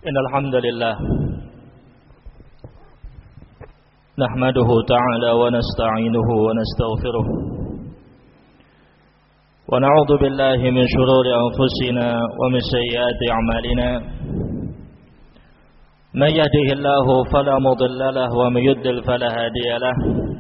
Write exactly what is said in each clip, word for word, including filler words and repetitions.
إن الحمد لله نحمده تعالى ونستعينه ونستغفره ونعوذ بالله من شرور أنفسنا ومن سيئات أعمالنا من يهده الله فلا مضل له ومن يضلل فلا هادي له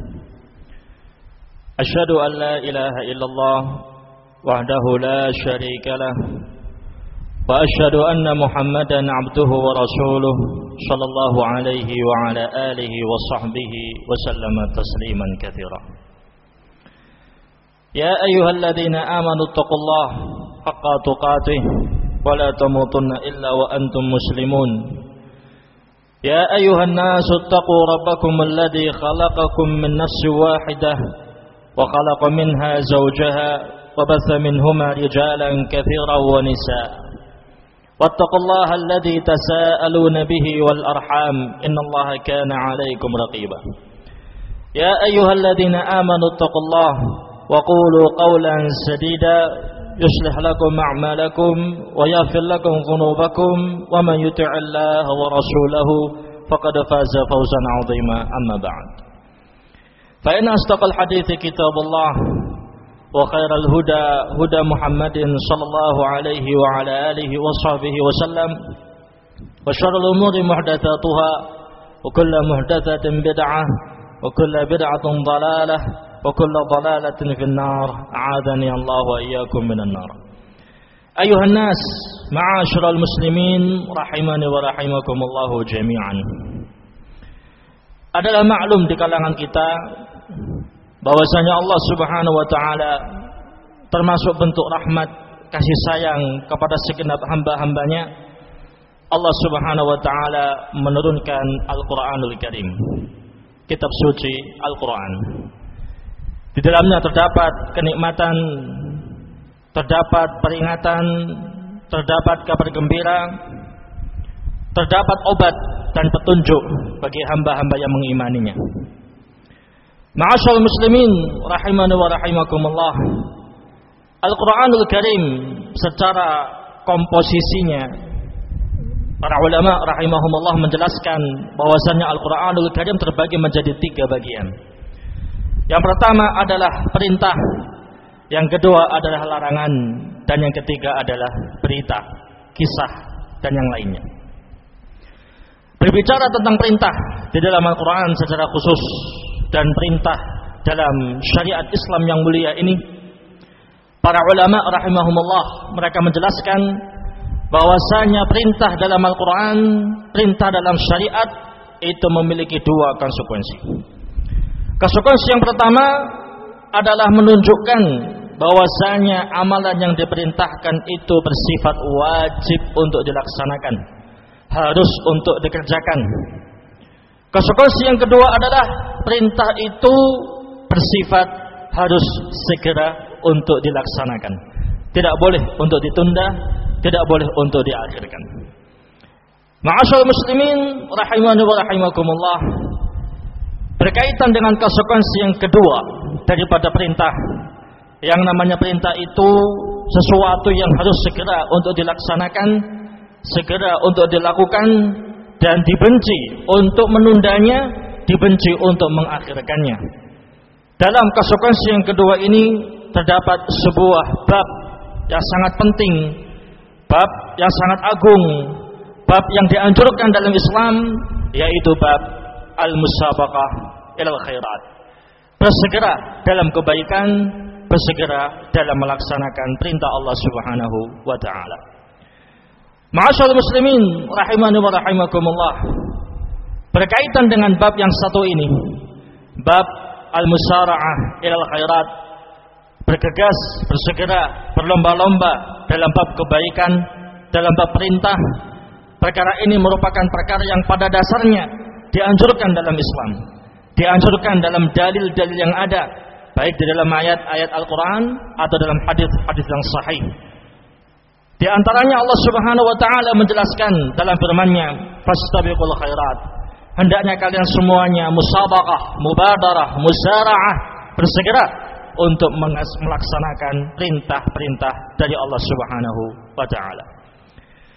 أشهد أن لا إله إلا الله وحده لا شريك له وأشهد أن محمدا عبده ورسوله صلى الله عليه وعلى آله وصحبه وسلم تسليما كثيرا يا أيها الذين آمنوا اتقوا الله حق تقاته ولا تموتن إلا وأنتم مسلمون يا أيها الناس اتقوا ربكم الذي خلقكم من نفس واحدة وخلق منها زوجها وبث منهما رجالا كثيرا ونساء واتقوا الله الذي تساءلون به والأرحام إن الله كان عليكم رقيبا يا أيها الذين آمنوا اتقوا الله وقولوا قولا سديدا يصلح لكم أعمالكم ويغفر لكم ذنوبكم ومن يطع الله ورسوله فقد فاز فوزا عظيما أما بعد فإن أصدق الحديث كتاب الله وخير الهدى هدى محمد صلى الله عليه وعلى آله وصحبه وسلم وشر الأمور محدثاتها وكل محدثة بدعة وكل بدعة ضلالة وكل ضلالة في النار أعاذني الله وإياكم من النار أيها الناس معاشر المسلمين rahimani wa rahimakumullah jami'an. Adalah maklum di kalangan kita bahwasanya Allah Subhanahu wa taala termasuk bentuk rahmat kasih sayang kepada segenap hamba-hambanya. Allah Subhanahu wa taala menurunkan Al-Qur'anul Karim, kitab suci Al-Qur'an. Di dalamnya terdapat kenikmatan, terdapat peringatan, terdapat kabar gembira, terdapat obat dan petunjuk bagi hamba-hamba yang mengimaninya. Ma'asyal muslimin rahimani wa rahimakumullah. Al-Qur'anul Karim secara komposisinya para ulama rahimahumullah menjelaskan bahwasanya Al-Qur'anul Karim terbagi menjadi tiga bagian. Yang pertama adalah perintah, yang kedua adalah larangan, dan yang ketiga adalah berita, kisah, dan yang lainnya. Berbicara tentang perintah di dalam Al-Quran secara khusus dan perintah dalam syariat Islam yang mulia ini, para ulama rahimahumullah mereka menjelaskan bahwasanya perintah dalam Al-Quran, perintah dalam syariat itu memiliki dua konsekuensi. Konsekuensi yang pertama adalah menunjukkan bahwasanya amalan yang diperintahkan itu bersifat wajib untuk dilaksanakan, harus untuk dikerjakan. Konsekuensi yang kedua adalah perintah itu bersifat harus segera untuk dilaksanakan, tidak boleh untuk ditunda, tidak boleh untuk diakhirkan. Ma'asyarul muslimin rahimani wa rahimakumullah. Berkaitan dengan konsekuensi yang kedua daripada perintah, yang namanya perintah itu sesuatu yang harus segera untuk dilaksanakan, segera untuk dilakukan, dan dibenci untuk menundanya, dibenci untuk mengakhirkannya. Dalam konsekuensi yang kedua ini terdapat sebuah bab yang sangat penting, bab yang sangat agung, bab yang dianjurkan dalam Islam, yaitu bab al-musabaqah ilal khairat. Bersegera dalam kebaikan, bersegera dalam melaksanakan perintah Allah Subhanahu wa taala. Ma'asyarul muslimin rahimani wa rahimakumullah. Berkaitan dengan bab yang satu ini, bab al-musara'ah ilal khairat, bergegas, bersegera, berlomba-lomba dalam bab kebaikan, dalam bab perintah. Perkara ini merupakan perkara yang pada dasarnya dianjurkan dalam Islam, dianjurkan dalam dalil-dalil yang ada, baik di dalam ayat-ayat Al-Quran atau dalam hadis-hadis yang sahih. Di antaranya Allah Subhanahu wa taala menjelaskan dalam firman-Nya, "Fastabiqul khairat." Hendaknya kalian semuanya musabaqah, mubadarah, musara'ah, bersegera untuk melaksanakan perintah-perintah dari Allah Subhanahu wa taala.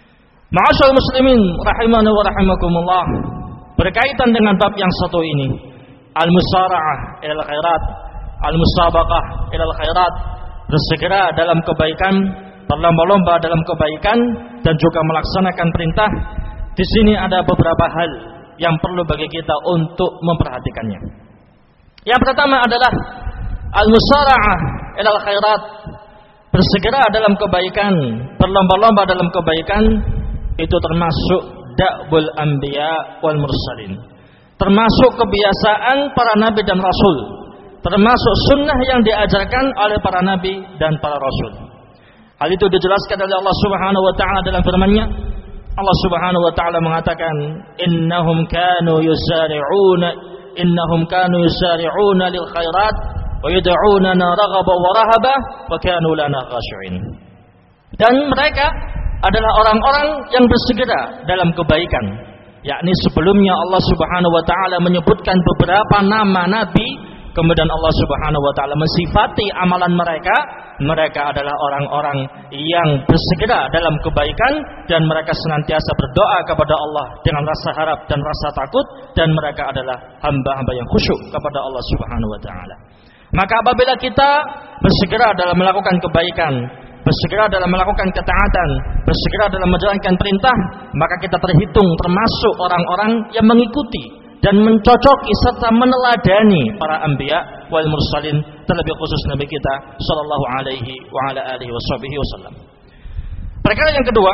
Ma'asyiral muslimin rahimani wa rahimakumullah, berkaitan dengan bab yang satu ini, al-musara'ah ilal khairat, al-musabaqah ilal khairat, bersegera dalam kebaikan, berlomba-lomba dalam kebaikan dan juga melaksanakan perintah. Di sini ada beberapa hal yang perlu bagi kita untuk memperhatikannya. Yang pertama adalah al-musara'ah ilal khairat, bersegera dalam kebaikan, berlomba-lomba dalam kebaikan, itu termasuk da'bul anbiya wal mursalin, termasuk kebiasaan para nabi dan rasul, termasuk sunnah yang diajarkan oleh para nabi dan para rasul. Hal itu dijelaskan oleh Allah Subhanahu wa taala dalam firman-Nya. Allah Subhanahu wa taala mengatakan, innahum kanu yusari'una innahum kanu yusari'una lil khairat wa yad'unana raghaba wa rahaba wa kanu lana khashi'in. Dan mereka adalah orang-orang yang bersegera dalam kebaikan, yakni sebelumnya Allah Subhanahu wa taala menyebutkan beberapa nama nabi, kemudian Allah Subhanahu wa taala mensifati amalan mereka. Mereka adalah orang-orang yang bersegera dalam kebaikan dan mereka senantiasa berdoa kepada Allah dengan rasa harap dan rasa takut, dan mereka adalah hamba-hamba yang khusyuk kepada Allah Subhanahu wa taala. Maka apabila kita bersegera dalam melakukan kebaikan, bersegera dalam melakukan ketaatan, bersegera dalam menjalankan perintah, maka kita terhitung termasuk orang-orang yang mengikuti dan mencocoki serta meneladani para anbiya wal mursalin, terlebih khusus Nabi kita sallallahu alaihi wa ala alihi wasallam. Perkara yang kedua,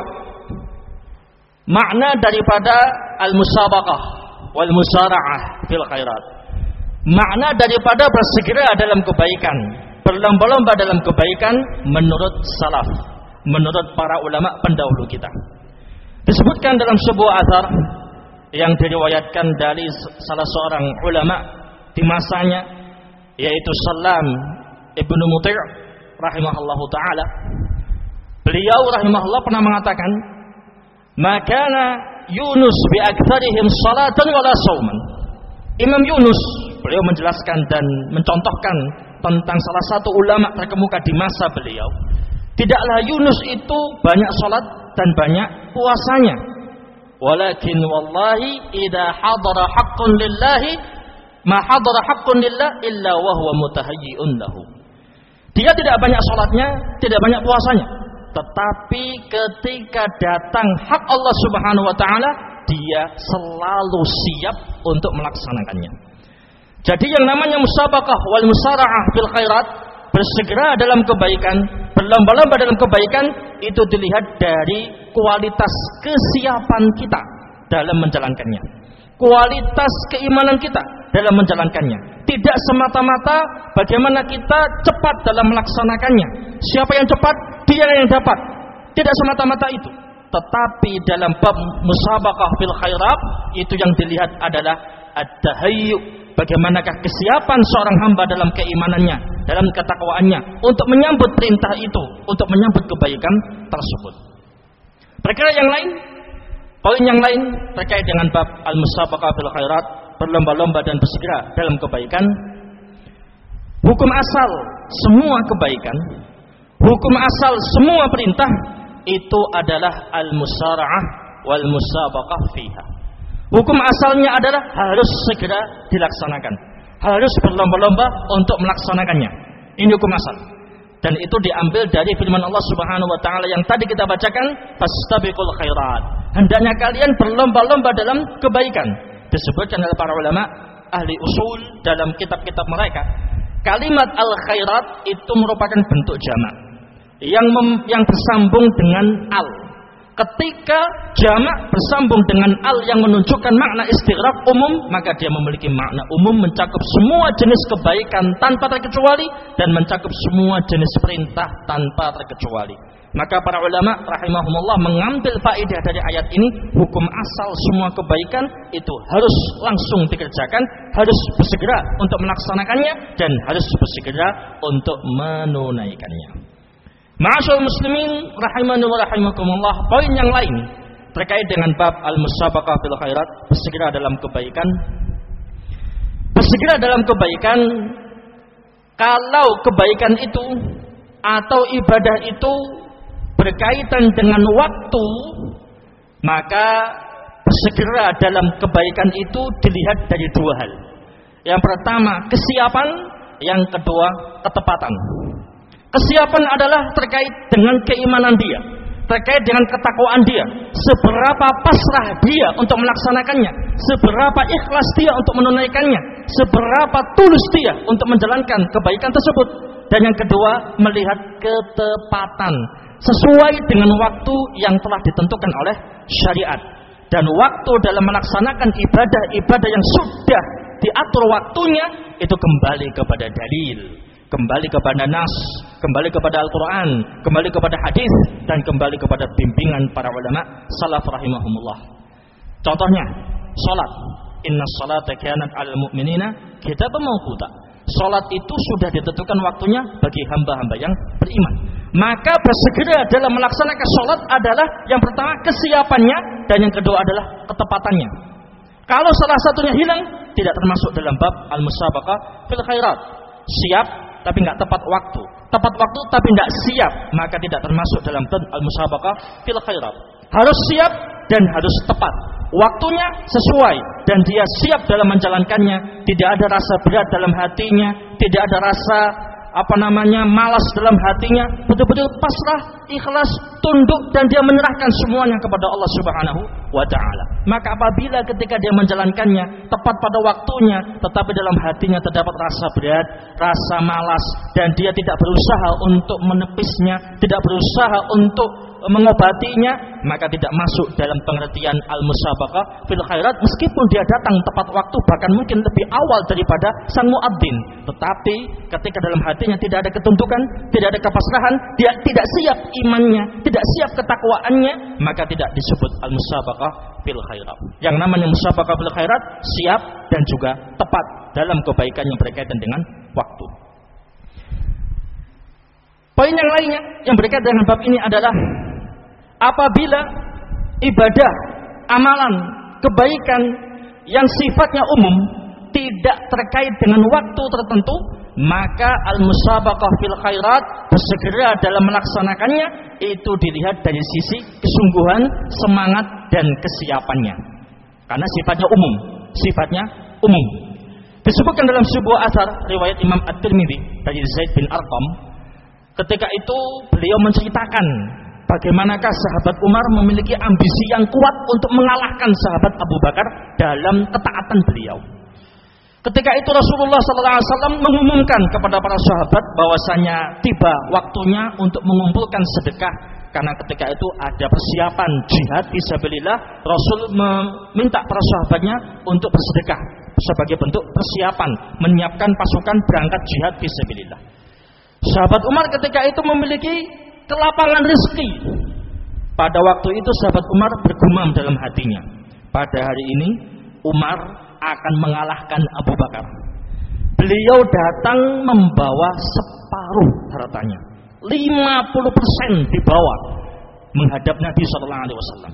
makna daripada al-musabaqah wal musara'ah fil khairat. Makna daripada bersegera dalam kebaikan, berlomba-lomba dalam kebaikan menurut salaf, menurut para ulama pendahulu kita. Disebutkan dalam sebuah athar yang diriwayatkan dari salah seorang ulama di masanya, yaitu Salam ibnu Muti' rahimahullahu ta'ala. Beliau rahimahullah pernah mengatakan, makana Yunus bi aktsarihim salatan wala sauman. Imam Yunus, beliau menjelaskan dan mencontohkan tentang salah satu ulama terkemuka di masa beliau. Tidaklah Yunus itu banyak salat dan banyak puasanya, walakin wallahi idza hadara haqqun lillahi ma hadara haqqun lillah illa wa huwa mutahayyi'un lahu. Dia tidak banyak salatnya, tidak banyak puasanya, tetapi ketika datang hak Allah Subhanahu wa taala, dia selalu siap untuk melaksanakannya. Jadi yang namanya musabaqah wal musara'ah bil khairat, bersegera dalam kebaikan, berlomba-lomba dalam kebaikan, itu dilihat dari kualitas kesiapan kita dalam menjalankannya, kualitas keimanan kita dalam menjalankannya. Tidak semata-mata bagaimana kita cepat dalam melaksanakannya. Siapa yang cepat, dia yang dapat. Tidak semata-mata itu. Tetapi dalam bab musabaqah fil khairat, itu yang dilihat adalah at-tahayyu. Bagaimanakah kesiapan seorang hamba dalam keimanannya, dalam ketakwaannya, untuk menyambut perintah itu, untuk menyambut kebaikan tersebut. Perkara yang lain, poin yang lain terkait dengan bab al-musabaqah fil khairat, berlomba-lomba dan bersegera dalam kebaikan. Hukum asal semua kebaikan, hukum asal semua perintah, itu adalah al-musara'ah wal musabaqah fiha. Hukum asalnya adalah harus segera dilaksanakan, harus berlomba-lomba untuk melaksanakannya. Ini hukum asal. Dan itu diambil dari firman Allah Subhanahu wa taala yang tadi kita bacakan, fastabiqul khairat. Hendaknya kalian berlomba-lomba dalam kebaikan. Disebutkan oleh para ulama ahli usul dalam kitab-kitab mereka, kalimat al-khairat itu merupakan bentuk jamak yang mem, yang bersambung dengan al. Ketika jamak bersambung dengan al yang menunjukkan makna istighraq umum, maka dia memiliki makna umum, mencakup semua jenis kebaikan tanpa terkecuali dan mencakup semua jenis perintah tanpa terkecuali. Maka para ulama rahimahumullah mengambil faedah dari ayat ini, hukum asal semua kebaikan itu harus langsung dikerjakan, harus bersegera untuk melaksanakannya, dan harus bersegera untuk menunaikannya. Ma'asyiral muslimin rahimani wa rahimakumullah, poin yang lain terkait dengan bab al-musabaqah fil khairat, bersegera dalam kebaikan. Bersegera dalam kebaikan, kalau kebaikan itu atau ibadah itu berkaitan dengan waktu, Maka segera dalam kebaikan itu dilihat dari dua hal. Yang pertama kesiapan, yang kedua ketepatan. Kesiapan adalah terkait dengan keimanan dia, terkait dengan ketakwaan dia, seberapa pasrah dia untuk melaksanakannya, seberapa ikhlas dia untuk menunaikannya, seberapa tulus dia untuk menjalankan kebaikan tersebut. Dan yang kedua, melihat ketepatan sesuai dengan waktu yang telah ditentukan oleh syariat. Dan waktu dalam melaksanakan ibadah-ibadah yang sudah diatur waktunya itu kembali kepada dalil, kembali kepada nas, kembali kepada Al-Quran, kembali kepada hadis, dan kembali kepada bimbingan para ulama salaf rahimahumullah. Contohnya, salat. Inna salata kanat 'alal mu'minina kitaban mawquta. Salat itu sudah ditentukan waktunya bagi hamba-hamba yang beriman. Maka bersegera dalam melaksanakan salat adalah yang pertama kesiapannya, dan yang kedua adalah ketepatannya. Kalau salah satunya hilang, tidak termasuk dalam bab al-musabaqah fil khairat. Siap tapi enggak tepat waktu, tepat waktu tapi enggak siap, maka tidak termasuk dalam bab al-musabaqah fil khairat. Harus siap dan harus tepat. Waktunya sesuai dan dia siap dalam menjalankannya, tidak ada rasa berat dalam hatinya, tidak ada rasa apa namanya malas dalam hatinya, betul-betul pasrah, ikhlas, tunduk, dan dia menyerahkan semuanya kepada Allah Subhanahu wa taala. Maka apabila ketika dia menjalankannya tepat pada waktunya, tetapi dalam hatinya terdapat rasa berat, rasa malas, dan dia tidak berusaha untuk menepisnya, tidak berusaha untuk mengobatinya, maka tidak masuk dalam pengertian al-musabaqah fil khairat, meskipun dia datang tepat waktu, bahkan mungkin lebih awal daripada sang muadzin. Tetapi ketika dalam hatinya tidak ada ketundukan, tidak ada kepasrahan, dia tidak siap imannya, tidak siap ketakwaannya, maka tidak disebut al-musabaqah fil khairat. Yang namanya musabaqah fil khairat siap dan juga tepat dalam kebaikan yang berkaitan dengan waktu. Poin yang lainnya yang berkaitan dengan bab ini adalah apabila ibadah, amalan, kebaikan yang sifatnya umum tidak terkait dengan waktu tertentu, maka al-musabaqah fil khairat bersegera dalam melaksanakannya itu dilihat dari sisi kesungguhan, semangat, dan kesiapannya. Karena sifatnya umum, sifatnya umum. Disebutkan dalam sebuah asar riwayat Imam At-Tirmidzi dari Zaid bin Arqam, ketika itu beliau menceritakan bagaimanakah sahabat Umar memiliki ambisi yang kuat untuk mengalahkan sahabat Abu Bakar dalam ketaatan beliau. Ketika itu Rasulullah sallallahu alaihi wasallam mengumumkan kepada para sahabat bahwasanya tiba waktunya untuk mengumpulkan sedekah, karena ketika itu ada persiapan jihad fisabilillah. Rasul meminta para sahabatnya untuk bersedekah sebagai bentuk persiapan menyiapkan pasukan berangkat jihad fisabilillah. Sahabat Umar ketika itu memiliki kelapangan rezeki. Pada waktu itu sahabat Umar bergumam dalam hatinya, pada hari ini Umar akan mengalahkan Abu Bakar. Beliau datang membawa separuh hartanya, lima puluh persen dibawa menghadap Nabi sallallahu alaihi wasallam.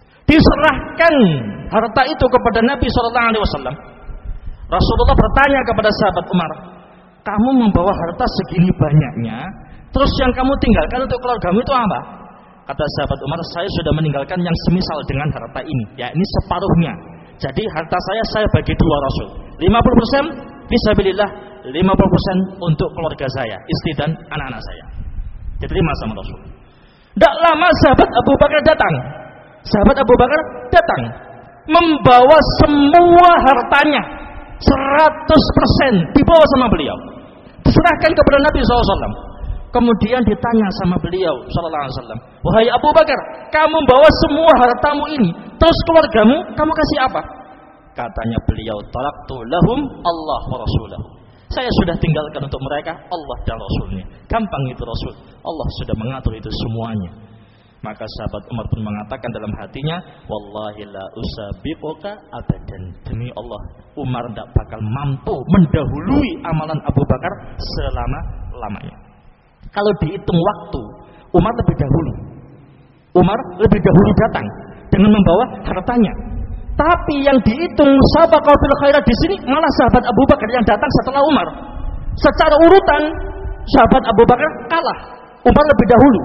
Diserahkan harta itu kepada Nabi sallallahu alaihi wasallam. Rasulullah bertanya kepada sahabat Umar, kamu membawa harta segini banyaknya, terus yang kamu tinggalkan untuk keluargamu itu apa? Kata sahabat Umar, saya sudah meninggalkan yang semisal dengan harta ini, yakni separuhnya. Jadi harta saya saya bagi dua Rasul, lima puluh persen fisabilillah, lima puluh persen untuk keluarga saya, istri dan anak-anak saya. Diterima sama Rasul. Tidak lama sahabat Abu Bakar datang. Sahabat Abu Bakar datang membawa semua hartanya, seratus persen dibawa sama beliau, diserahkan kepada Nabi sallallahu alaihi wasallam. Kemudian ditanya sama beliau sallallahu alaihi wasallam, wahai Abu Bakar, kamu bawa semua hartamu ini, terus keluargamu kamu kasih apa? Katanya beliau, taraktu lahum Allah wa rasulahu. Saya sudah tinggalkan untuk mereka Allah dan Rasulnya. Gampang itu Rasul, Allah sudah mengatur itu semuanya. Maka sahabat Umar pun mengatakan dalam hatinya, wallahi la usabiquka abadan, demi Allah Umar tidak bakal mampu mendahului amalan Abu Bakar selama-lamanya. Kalau dihitung waktu, Umar lebih dahulu. Umar lebih dahulu datang dengan membawa hartanya. Tapi yang dihitung musabaqah fil khairat di sini malah sahabat Abu Bakar yang datang setelah Umar. Secara urutan sahabat Abu Bakar kalah, Umar lebih dahulu.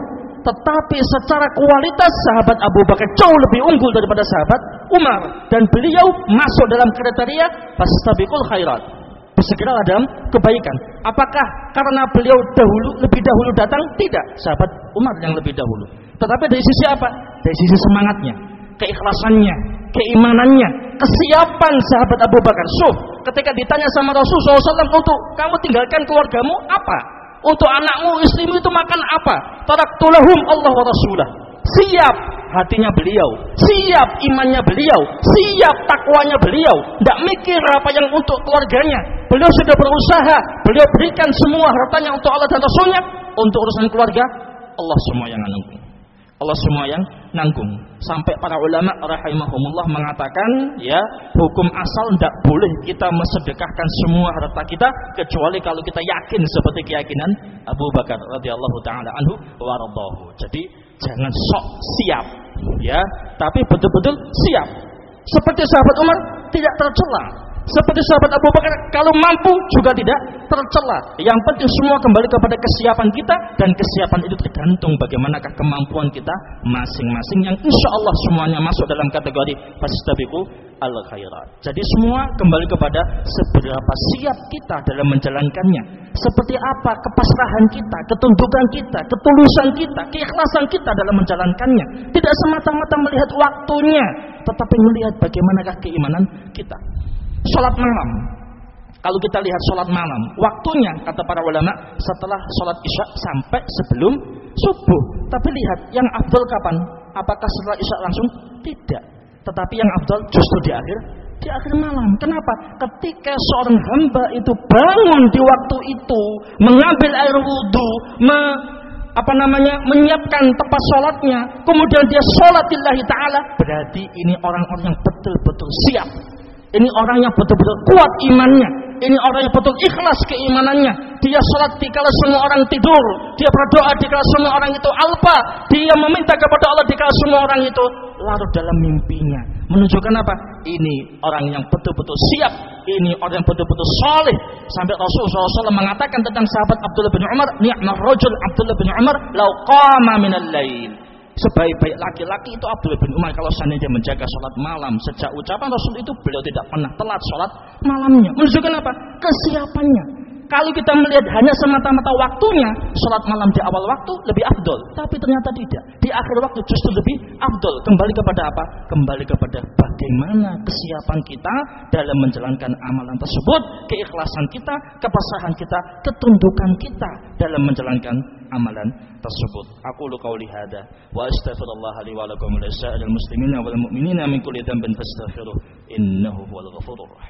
tetapi secara kualitas sahabat Abu Bakar jauh lebih unggul daripada sahabat Umar, dan beliau masuk dalam kriteria fastabiqul khairat, bersegeralah dalam kebaikan. Apakah karena beliau dahulu lebih dahulu datang? Tidak, sahabat Umar yang lebih dahulu. Tetapi dari sisi apa? Dari sisi semangatnya, keikhlasannya, keimanannya, kesiapan sahabat Abu Bakar. So, ketika ditanya sama Rasulullah shallallahu alaihi wasallam, untuk kamu tinggalkan keluargamu apa? Untuk anakmu, istrimu itu makan apa? Taraktulahum Allah wa Rasulah. Siap hatinya beliau, siap imannya beliau, siap takwanya beliau. Tidak mikir apa yang untuk keluarganya. Beliau sudah berusaha, beliau berikan semua hartanya untuk Allah dan Rasulnya. Untuk urusan keluarga, Allah semua yang nanggung. Allah semua yang nanggung. Sampai para ulama rahimahumullah mengatakan, ya, hukum asal tidak boleh kita mensedekahkan semua harta kita kecuali kalau kita yakin seperti keyakinan Abu Bakar radhiyallahu taala anhu wa radhahu. Jadi jangan sok siap, ya, tapi betul-betul siap. Seperti sahabat Umar tidak tercela, seperti sahabat Abu Bakar kalau mampu juga tidak tercela. Yang penting semua kembali kepada kesiapan kita, dan kesiapan itu tergantung bagaimanakah kemampuan kita masing-masing, yang insya Allah semuanya masuk dalam kategori fastabiqu al khairat. Jadi semua kembali kepada seberapa siap kita dalam menjalankannya, seperti apa kepasrahan kita, ketundukan kita, ketulusan kita, keikhlasan kita dalam menjalankannya. Tidak semata-mata melihat waktunya, tetapi melihat bagaimanakah keimanan kita. Sholat malam, kalau kita lihat sholat malam, waktunya kata para ulama setelah sholat isya sampai sebelum subuh. Tapi lihat yang afdal kapan? Apakah setelah isya langsung? Tidak. Tetapi yang afdal justru di akhir di akhir malam. Kenapa? Ketika seorang hamba itu bangun di waktu itu, mengambil air wudhu, me, apa namanya, menyiapkan tempat sholatnya, kemudian dia sholat lillahi ta'ala, berarti ini orang-orang yang betul-betul siap. Ini orang yang betul-betul kuat imannya. Ini orang yang betul ikhlas keimanannya. Dia sholat dikala semua orang tidur. Dia berdoa dikala semua orang itu alpa. Dia meminta kepada Allah dikala semua orang itu larut dalam mimpinya. Menunjukkan apa? Ini orang yang betul-betul siap. Ini orang yang betul-betul soleh. Sampai Rasulullah shallallahu alaihi wasallam mengatakan tentang sahabat Abdullah bin Umar, ni'mar rajul Abdullah bin Umar lau qama minal lail. Sebaik-baik laki-laki itu Abdullah bin Umar kalau seandainya menjaga sholat malam. Sejak ucapan Rasul itu beliau tidak pernah telat sholat malamnya. Menunjukkan apa? Kesiapannya. Kalau kita melihat hanya semata-mata waktunya, sholat malam di awal waktu lebih afdol. Tapi ternyata tidak. Di akhir waktu justru lebih afdol. Kembali kepada apa? Kembali kepada bagaimana kesiapan kita dalam menjalankan amalan tersebut, keikhlasan kita, kepasrahan kita, ketundukan kita dalam menjalankan amalan tersebut. Aku lu qauli hada wa astaghfirullah li wa lakum wa lisa'il muslimina wal mu'minina min kulli dhanbin fastaghfiruh innahu huwal ghafurur rahim.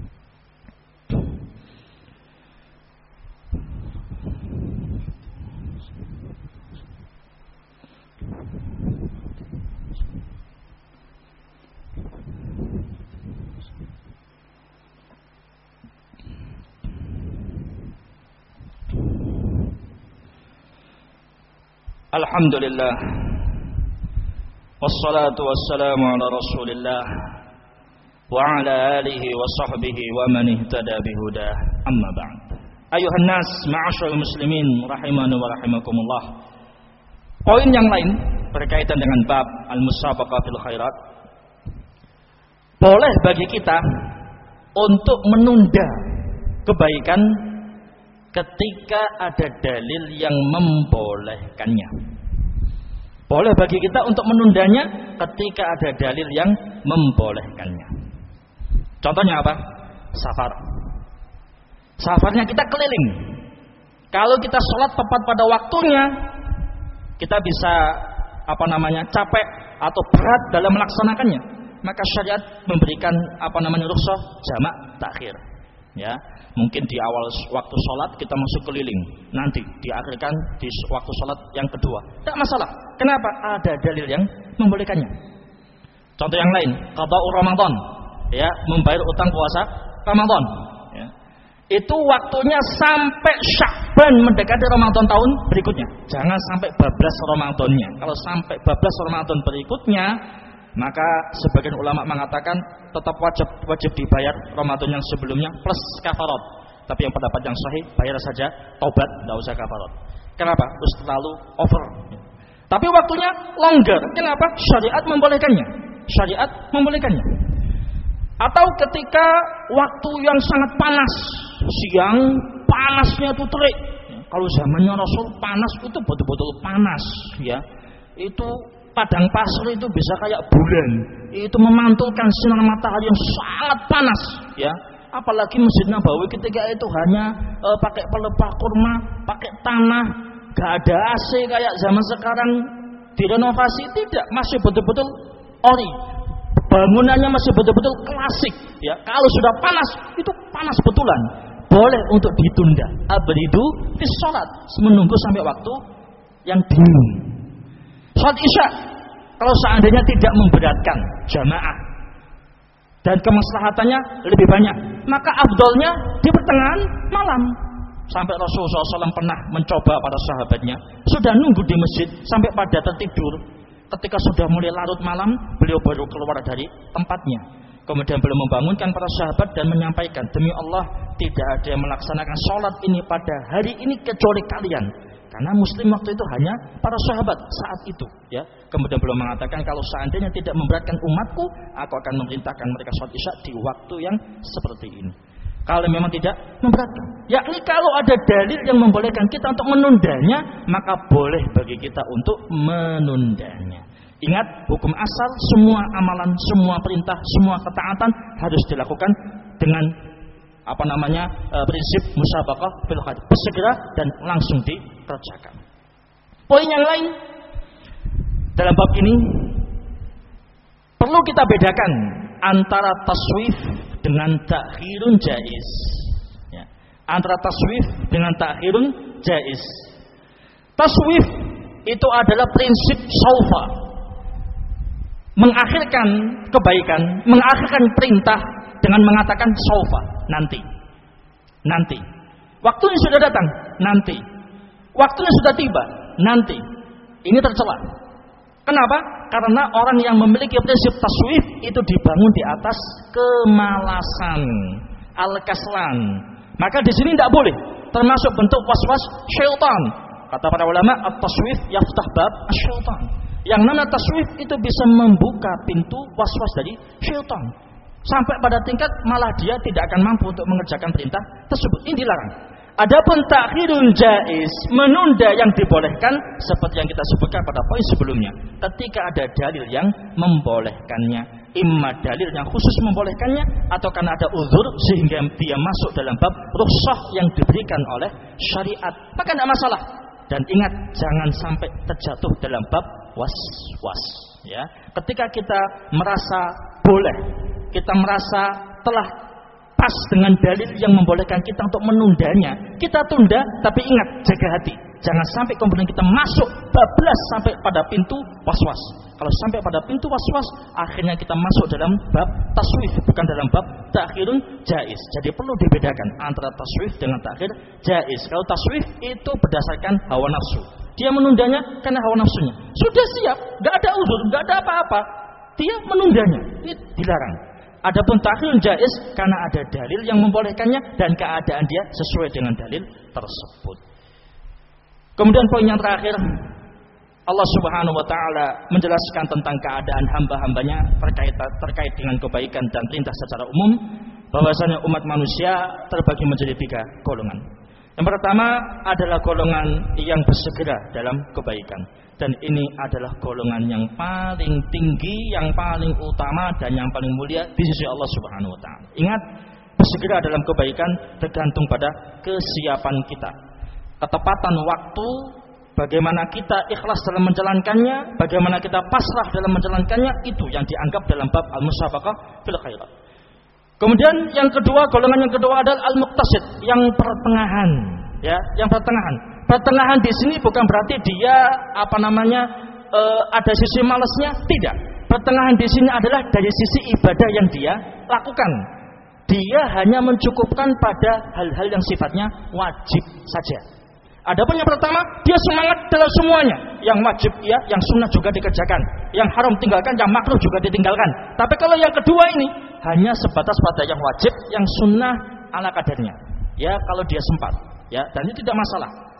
Alhamdulillah, wassalatu wassalamu ala rasulillah wa ala alihi wa sahbihi wa man ihtada bihudah, amma ba'd. Ayuhan nas, ma'asyiral muslimin rahimani wa rahimakumullah. Poin yang lain berkaitan dengan bab al-musabaqah fil khairat. Boleh bagi kita untuk menunda kebaikan ketika ada dalil yang membolehkannya. Boleh bagi kita untuk menundanya ketika ada dalil yang membolehkannya. Contohnya apa? Safar. Safarnya kita keliling. Kalau kita sholat tepat pada waktunya, kita bisa apa namanya capek atau berat dalam melaksanakannya. Maka syariat memberikan apa namanya rukhsah jamak takhir. Ya, mungkin di awal waktu sholat kita masuk keliling, nanti diakhirkan di waktu sholat yang kedua. Tidak masalah. Kenapa? Ada dalil yang membolehkannya. Contoh yang lain, qada'u Ramadan, ya, membayar utang puasa Ramadan. Ya. Itu waktunya sampai Sya'ban mendekati Ramadan tahun berikutnya. Jangan sampai bablas Ramadannya. Kalau sampai bablas Ramadan berikutnya, maka sebagian ulama mengatakan tetap wajib wajib dibayar Ramadan yang sebelumnya plus kafarat. Tapi yang pendapat yang sahih, bayar saja, taubat, tidak usah kafarat. Kenapa? Terus terlalu over. Tapi waktunya longgar. Kenapa? Syariat membolehkannya. Syariat membolehkannya. Atau ketika waktu yang sangat panas, siang panasnya itu terik. Kalau zamannya Rasul panas itu betul-betul panas, ya. Itu padang pasir itu bisa kayak bulan. Itu memantulkan sinar matahari yang sangat panas, ya. Apalagi Masjid Nabawi ketika itu hanya e, pakai pelepah kurma, pakai tanah, gak ada A C kayak zaman sekarang direnovasi, tidak, masih betul-betul ori. Bangunannya masih betul-betul klasik, ya. Kalau sudah panas, itu panas betulan. Boleh untuk ditunda. Abridu fi sholat, menunggu sampai waktu yang dingin. Sholat Isya, kalau seandainya tidak memberatkan jamaah dan kemaslahatannya lebih banyak, maka afdolnya di pertengahan malam. Sampai Rasulullah shallallahu alaihi wasallam pernah mencoba para sahabatnya, sudah nunggu di masjid sampai pada tertidur. Ketika sudah mulai larut malam, beliau baru keluar dari tempatnya. Kemudian beliau membangunkan para sahabat dan menyampaikan, demi Allah tidak ada yang melaksanakan sholat ini pada hari ini kecuali kalian. Karena muslim waktu itu hanya para sahabat saat itu, ya. Kemudian beliau mengatakan, kalau seandainya tidak memberatkan umatku, aku akan memerintahkan mereka sholat Isya di waktu yang seperti ini. Kalau memang tidak memberatkan, yakni kalau ada dalil yang membolehkan kita untuk menundanya, maka boleh bagi kita untuk menundanya. Ingat, hukum asal semua amalan, semua perintah, semua ketaatan harus dilakukan dengan apa namanya e, prinsip musabaqah bil khair, segera dan langsung dikerjakan. Poin yang lain dalam bab ini perlu kita bedakan antara taswif dengan takhirun jaiz, ya. Antara taswif dengan takhirun jaiz. Taswif itu adalah prinsip saufa, mengakhirkan kebaikan, mengakhirkan perintah dengan mengatakan saufa, nanti, nanti. Waktunya sudah datang, nanti. Waktunya sudah tiba, nanti. Ini tercela. Kenapa? Karena orang yang memiliki prinsip taswif itu dibangun di atas kemalasan, al-kaslan. Maka di sini tidak boleh, termasuk bentuk waswas syaitan. Kata para ulama, at-taswif yaftah bab syaitan. Yang mana taswif itu bisa membuka pintu waswas dari syaitan. Sampai pada tingkat malah dia tidak akan mampu untuk mengerjakan perintah tersebut. Ini dilarang. Adapun takhirun jaiz, menunda yang dibolehkan, seperti yang kita sebutkan pada poin sebelumnya. Ketika ada dalil yang membolehkannya, imma dalil yang khusus membolehkannya, atau karena ada uzur sehingga dia masuk dalam bab rukhsah yang diberikan oleh syariat, maka tidak masalah. Dan ingat, jangan sampai terjatuh dalam bab was-was, ya. Ketika kita merasa boleh, kita merasa telah pas dengan dalil yang membolehkan kita untuk menundanya, kita tunda, tapi ingat, jaga hati, jangan sampai kemudian kita masuk bablas sampai pada pintu was-was. Kalau sampai pada pintu was-was, akhirnya kita masuk dalam bab taswif, bukan dalam bab takhirun jaiz. Jadi perlu dibedakan antara taswif dengan takhir jaiz. Kalau taswif itu berdasarkan hawa nafsu, dia menundanya karena hawa nafsunya sudah siap, gak ada uzur, gak ada apa-apa, dia menundanya, ini dilarang. Adapun takhirun jaiz karena ada dalil yang membolehkannya dan keadaan dia sesuai dengan dalil tersebut. Kemudian poin yang terakhir, Allah Subhanahu wa taala menjelaskan tentang keadaan hamba-hambanya terkait terkait dengan kebaikan dan perintah secara umum, bahwasanya umat manusia terbagi menjadi tiga golongan. Yang pertama adalah golongan yang bersegera dalam kebaikan. Dan ini adalah golongan yang paling tinggi, yang paling utama, dan yang paling mulia di sisi Allah Subhanahu wa taala. Ingat, bersegera dalam kebaikan tergantung pada kesiapan kita, ketepatan waktu, bagaimana kita ikhlas dalam menjalankannya, bagaimana kita pasrah dalam menjalankannya, itu yang dianggap dalam bab al-musabaqah fil khairat. Kemudian yang kedua, golongan yang kedua adalah al-muqtasid, yang pertengahan, ya, yang pertengahan. Pertengahan di sini bukan berarti dia apa namanya e, ada sisi malasnya, tidak. Pertengahan di sini adalah dari sisi ibadah yang dia lakukan. Dia hanya mencukupkan pada hal-hal yang sifatnya wajib saja. Adapun yang pertama, dia semangat dalam semuanya. Yang wajib ya, yang sunnah juga dikerjakan, yang haram tinggalkan, yang makruh juga ditinggalkan. Tapi kalau yang kedua ini hanya sebatas pada yang wajib, yang sunnah ala kadarnya. Ya, kalau dia sempat, ya, dan itu tidak masalah.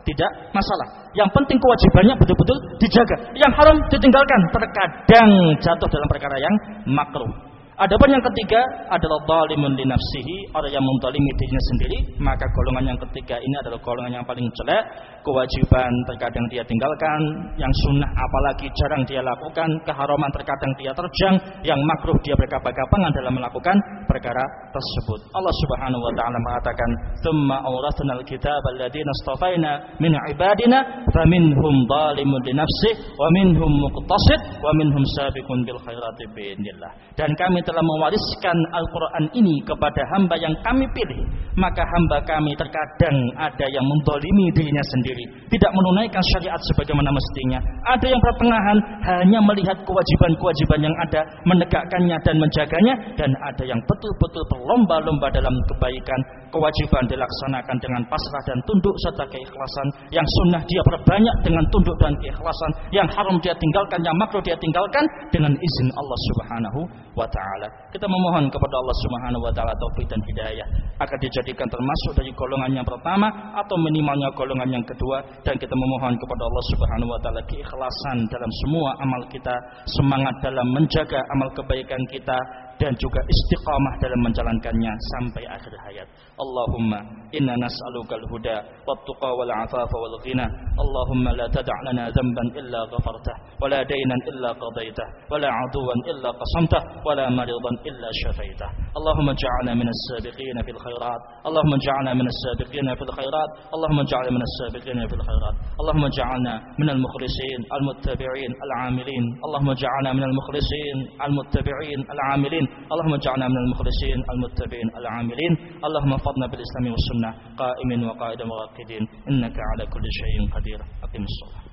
tidak masalah. Yang penting kewajibannya betul-betul dijaga. Yang haram ditinggalkan, terkadang jatuh dalam perkara yang makruh. Adapun yang ketiga adalah zalimun li nafsihi, orang yang menzalimi dirinya sendiri, maka golongan yang ketiga ini adalah golongan yang paling jelek. Kewajiban terkadang dia tinggalkan, yang sunnah apalagi jarang dia lakukan, keharaman terkadang dia terjang, yang makruh dia berkabang-kabangan dalam melakukan perkara tersebut. Allah Subhanahu wa taala mengatakan, "Tsumma awrasnal kitaba alladziina istafaina min 'ibadina faminhum zalimun li nafsihi wa minhum muqtasid wa minhum sabiqun bil khairati bi'idznillah." Dan kami telah mewariskan Al-Quran ini kepada hamba yang kami pilih, maka hamba kami terkadang ada yang menzalimi dirinya sendiri, tidak menunaikan syariat sebagaimana mestinya, ada yang pertengahan hanya melihat kewajiban-kewajiban yang ada, menegakkannya dan menjaganya, dan ada yang betul-betul berlomba-lomba dalam kebaikan. Kewajiban dilaksanakan dengan pasrah dan tunduk serta keikhlasan, yang sunnah dia perbanyak dengan tunduk dan keikhlasan, yang haram dia tinggalkan, yang makruh dia tinggalkan dengan izin Allah Subhanahu wa taala. Kita memohon kepada Allah Subhanahu wa taala taufik dan hidayah agar dijadikan termasuk dari golongan yang pertama atau minimalnya golongan yang kedua, dan kita memohon kepada Allah Subhanahu wa taala keikhlasan dalam semua amal kita, semangat dalam menjaga amal kebaikan kita, dan juga istiqamah dalam menjalankannya sampai akhir hayat. Allahumma inna nas'alukal huda wat-tuqa wal 'afafa wal ghina. Allahumma la tada' lana dhanban illa ghafartah, wa la daynan illa qadaitah, wa la 'aduwan illa qasamtah, wa la maridan illa shafaitah. Allahumma ij'alna minas sabiqina fil khairat. Allahumma ij'alna minas sabiqina fil khairat. Allahumma ij'alna minas sabiqina fil khairat. Allahumma ij'alna minal mukhlisin al-muttabi'in al-'amilin. Allahumma ij'alna minal mukhlisin al-muttabi'in al-'amilin. اللهم اجعلنا من المخلصين المتبعين العاملين. اللهم احفظنا بالإسلام والسنة قائمين وقائدا وراقدين إنك على كل شيء قدير. أقم الصلاة.